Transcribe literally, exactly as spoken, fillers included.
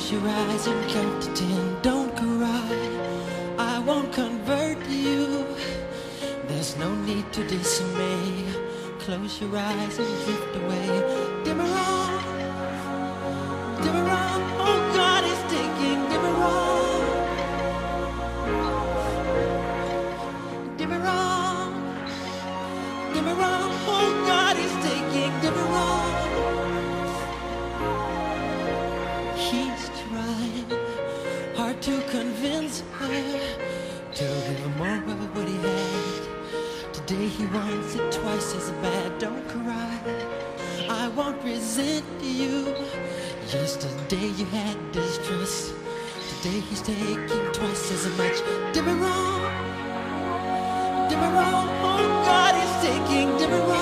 Close your eyes and count to ten. Don't cry, I won't convert you. There's no need to dismay. Close your eyes and drift away. Demerol, Demerol, oh God is taking Demerol. Demerol, Demerol, oh God is taking Demerol. He's trying hard to convince her to give him more of what he had. Today he wants it twice as bad. Don't cry, I won't resent you. Yesterday you had distrust. Today he's taking twice as much. Demerol, Demerol, oh God is taking Demerol.